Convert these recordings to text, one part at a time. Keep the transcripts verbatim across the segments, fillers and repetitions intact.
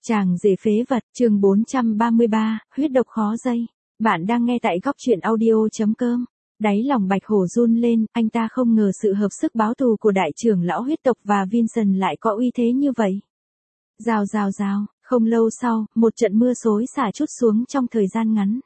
Chàng rể phế vật, chương bốn trăm ba mươi ba, huyết độc khó dây. Bạn đang nghe tại góc truyện audio.com. Đáy lòng Bạch Hổ run lên, anh ta không ngờ sự hợp sức báo thù của đại trưởng lão huyết tộc và Vincent lại có uy thế như vậy. Rào rào rào, không lâu sau, một trận mưa xối xả trút xuống trong thời gian ngắn.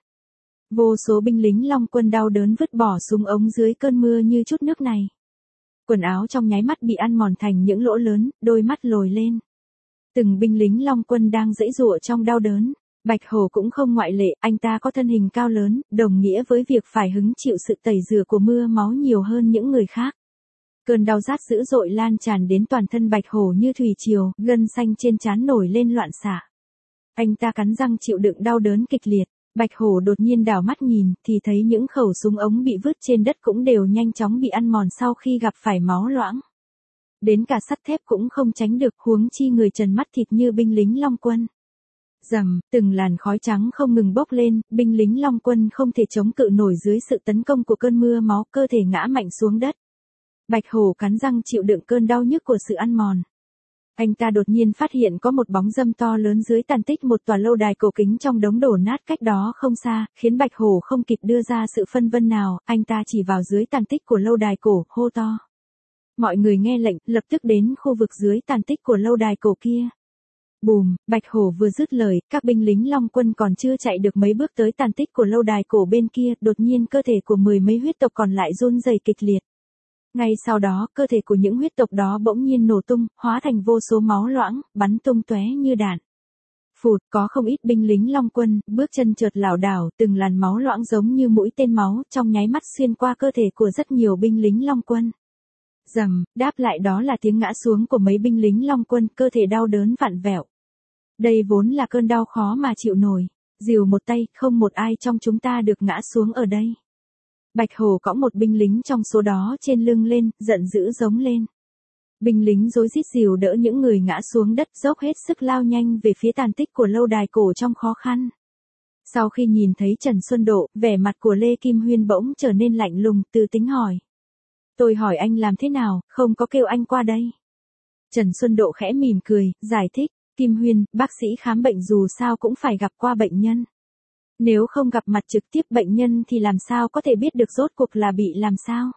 Vô số binh lính Long Quân đau đớn vứt bỏ súng ống dưới cơn mưa như chút nước này. Quần áo trong nháy mắt bị ăn mòn thành những lỗ lớn, đôi mắt lồi lên. Từng binh lính Long Quân đang giãy giụa trong đau đớn. Bạch Hổ cũng không ngoại lệ, anh ta có thân hình cao lớn, đồng nghĩa với việc phải hứng chịu sự tẩy rửa của mưa máu nhiều hơn những người khác. Cơn đau rát dữ dội lan tràn đến toàn thân Bạch Hổ như thủy triều, gân xanh trên trán nổi lên loạn xạ. Anh ta cắn răng chịu đựng đau đớn kịch liệt. Bạch Hổ đột nhiên đảo mắt nhìn, thì thấy những khẩu súng ống bị vứt trên đất cũng đều nhanh chóng bị ăn mòn sau khi gặp phải máu loãng. Đến cả sắt thép cũng không tránh được, huống chi người trần mắt thịt như binh lính Long Quân. Rầm, từng làn khói trắng không ngừng bốc lên, binh lính Long Quân không thể chống cự nổi dưới sự tấn công của cơn mưa máu, cơ thể ngã mạnh xuống đất. Bạch Hổ cắn răng chịu đựng cơn đau nhức của sự ăn mòn. Anh ta đột nhiên phát hiện có một bóng râm to lớn dưới tàn tích một tòa lâu đài cổ kính trong đống đổ nát cách đó không xa, khiến Bạch Hổ không kịp đưa ra sự phân vân nào, anh ta chỉ vào dưới tàn tích của lâu đài cổ, hô to. Mọi người nghe lệnh, lập tức đến khu vực dưới tàn tích của lâu đài cổ kia. Bùm, Bạch Hổ vừa dứt lời, các binh lính Long Quân còn chưa chạy được mấy bước tới tàn tích của lâu đài cổ bên kia, đột nhiên cơ thể của mười mấy huyết tộc còn lại run rẩy kịch liệt. Ngay sau đó, cơ thể của những huyết tộc đó bỗng nhiên nổ tung, hóa thành vô số máu loãng, bắn tung tóe như đạn. Phụt, có không ít binh lính Long Quân, bước chân chợt lảo đảo, từng làn máu loãng giống như mũi tên máu, trong nháy mắt xuyên qua cơ thể của rất nhiều binh lính Long Quân. Rầm, đáp lại đó là tiếng ngã xuống của mấy binh lính Long Quân, cơ thể đau đớn vặn vẹo. Đây vốn là cơn đau khó mà chịu nổi. Dìu một tay, không một ai trong chúng ta được ngã xuống ở đây. Bạch Hổ cõng một binh lính trong số đó trên lưng lên, giận dữ giống lên. Binh lính rối rít dìu đỡ những người ngã xuống đất, dốc hết sức lao nhanh về phía tàn tích của lâu đài cổ trong khó khăn. Sau khi nhìn thấy Trần Xuân Độ, vẻ mặt của Lê Kim Huyên bỗng trở nên lạnh lùng, từ tính hỏi. Tôi hỏi anh làm thế nào, không có kêu anh qua đây. Trần Xuân Độ khẽ mỉm cười, giải thích, Kim Huyên, bác sĩ khám bệnh dù sao cũng phải gặp qua bệnh nhân. Nếu không gặp mặt trực tiếp bệnh nhân thì làm sao có thể biết được rốt cuộc là bị làm sao.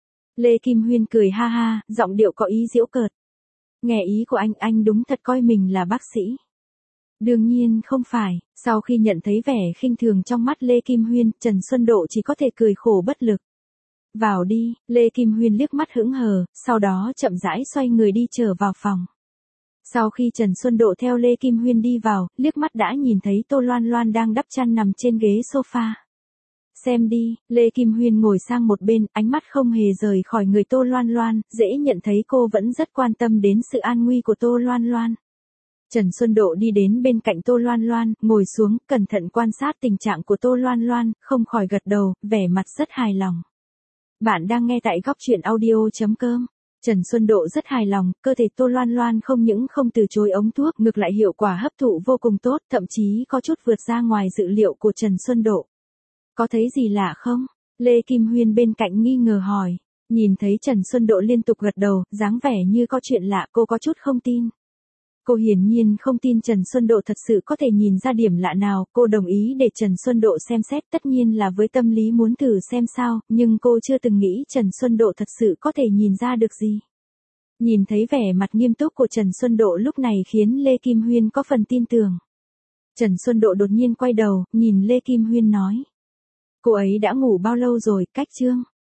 Lê Kim Huyên cười ha ha, giọng điệu có ý giễu cợt. Nghe ý của anh, anh đúng thật coi mình là bác sĩ. Đương nhiên không phải, sau khi nhận thấy vẻ khinh thường trong mắt Lê Kim Huyên, Trần Xuân Độ chỉ có thể cười khổ bất lực. Vào đi, Lê Kim Huyên liếc mắt hững hờ, sau đó chậm rãi xoay người đi trở vào phòng. Sau khi Trần Xuân Độ theo Lê Kim Huyên đi vào, liếc mắt đã nhìn thấy Tô Loan Loan đang đắp chăn nằm trên ghế sofa. Xem đi, Lê Kim Huyên ngồi sang một bên, ánh mắt không hề rời khỏi người Tô Loan Loan, dễ nhận thấy cô vẫn rất quan tâm đến sự an nguy của Tô Loan Loan. Trần Xuân Độ đi đến bên cạnh Tô Loan Loan, ngồi xuống, cẩn thận quan sát tình trạng của Tô Loan Loan, không khỏi gật đầu, vẻ mặt rất hài lòng. Bạn đang nghe tại góc truyện audio.com. Trần Xuân Độ rất hài lòng, cơ thể Tô Loan Loan không những không từ chối ống thuốc, ngược lại hiệu quả hấp thụ vô cùng tốt, thậm chí có chút vượt ra ngoài dự liệu của Trần Xuân Độ. Có thấy gì lạ không? Lê Kim Huyên bên cạnh nghi ngờ hỏi. Nhìn thấy Trần Xuân Độ liên tục gật đầu, dáng vẻ như có chuyện lạ, cô có chút không tin. Cô hiển nhiên không tin Trần Xuân Độ thật sự có thể nhìn ra điểm lạ nào, cô đồng ý để Trần Xuân Độ xem xét, tất nhiên là với tâm lý muốn thử xem sao, nhưng cô chưa từng nghĩ Trần Xuân Độ thật sự có thể nhìn ra được gì. Nhìn thấy vẻ mặt nghiêm túc của Trần Xuân Độ lúc này khiến Lê Kim Huyên có phần tin tưởng. Trần Xuân Độ đột nhiên quay đầu, nhìn Lê Kim Huyên nói. Cô ấy đã ngủ bao lâu rồi, cách chương?